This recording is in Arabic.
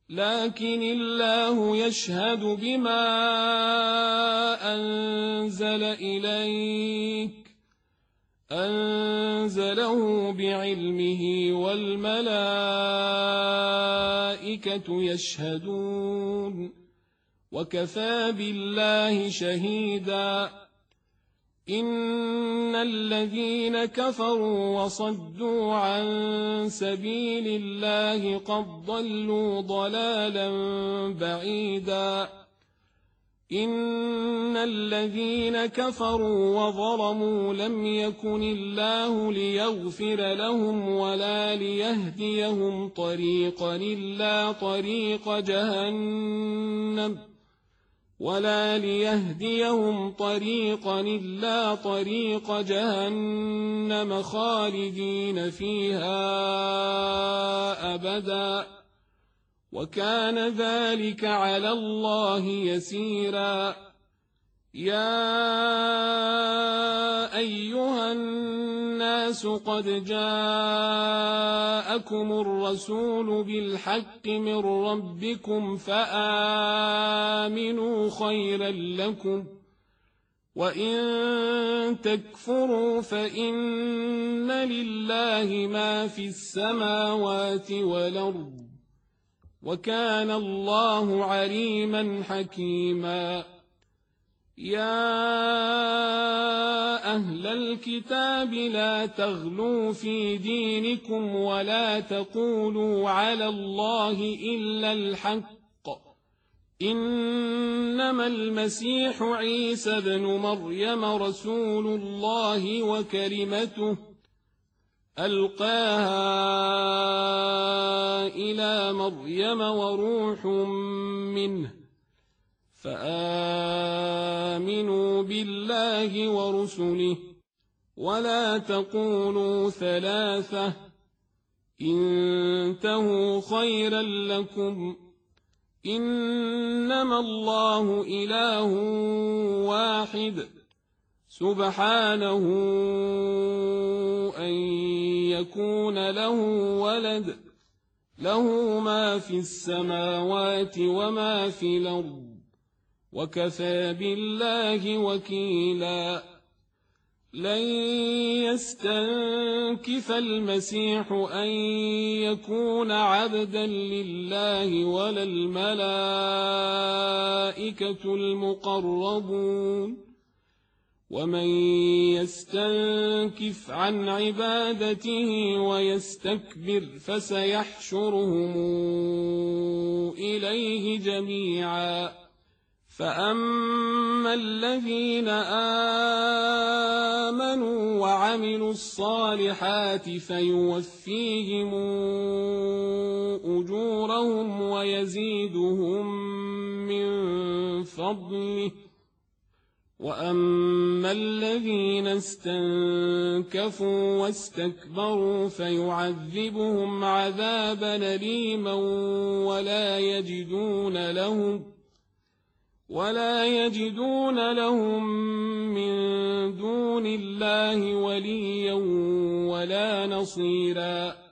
لكن الله يشهد بما أنزل إليك أنزله بعلمه والملائكة يشهدون وكفى بالله شهيدا إن الذين كفروا وصدوا عن سبيل الله قد ضلوا ضلالا بعيدا إن الذين كفروا وظلموا لم يكن الله ليغفر لهم ولا ليهديهم طريقا إلا طريق جهنم خالدين فيها أبدا وكان ذلك على الله يسيرا يا أيها الناس قد جاءكم الرسول بالحق من ربكم فآمنوا خيرا لكم وإن تكفروا فإن لله ما في السماوات والأرض وكان الله عليما حكيما يا أهل الكتاب لا تغلوا في دينكم ولا تقولوا على الله إلا الحق إنما المسيح عيسى بن مريم رسول الله وكلمته ألقاها إلى مريم وروح منه فآمنوا بالله ورسله ولا تقولوا ثلاثة انتهوا خيرا لكم إنما الله إله واحد سبحانه أن يكون له ولد له ما في السماوات وما في الأرض وكفى بالله وكيلا لن يستنكف المسيح أن يكون عبدا لله ولا الملائكة المقربون ومن يستنكف عن عبادته ويستكبر فسيحشرهم إليه جميعا فأما الذين آمنوا وعملوا الصالحات فيوفيهم أجورهم ويزيدهم من فضله وأما الذين استنكفوا واستكبروا فيعذبهم عذابا أليما ولا يجدون لهم من دون الله وليا ولا نصيرا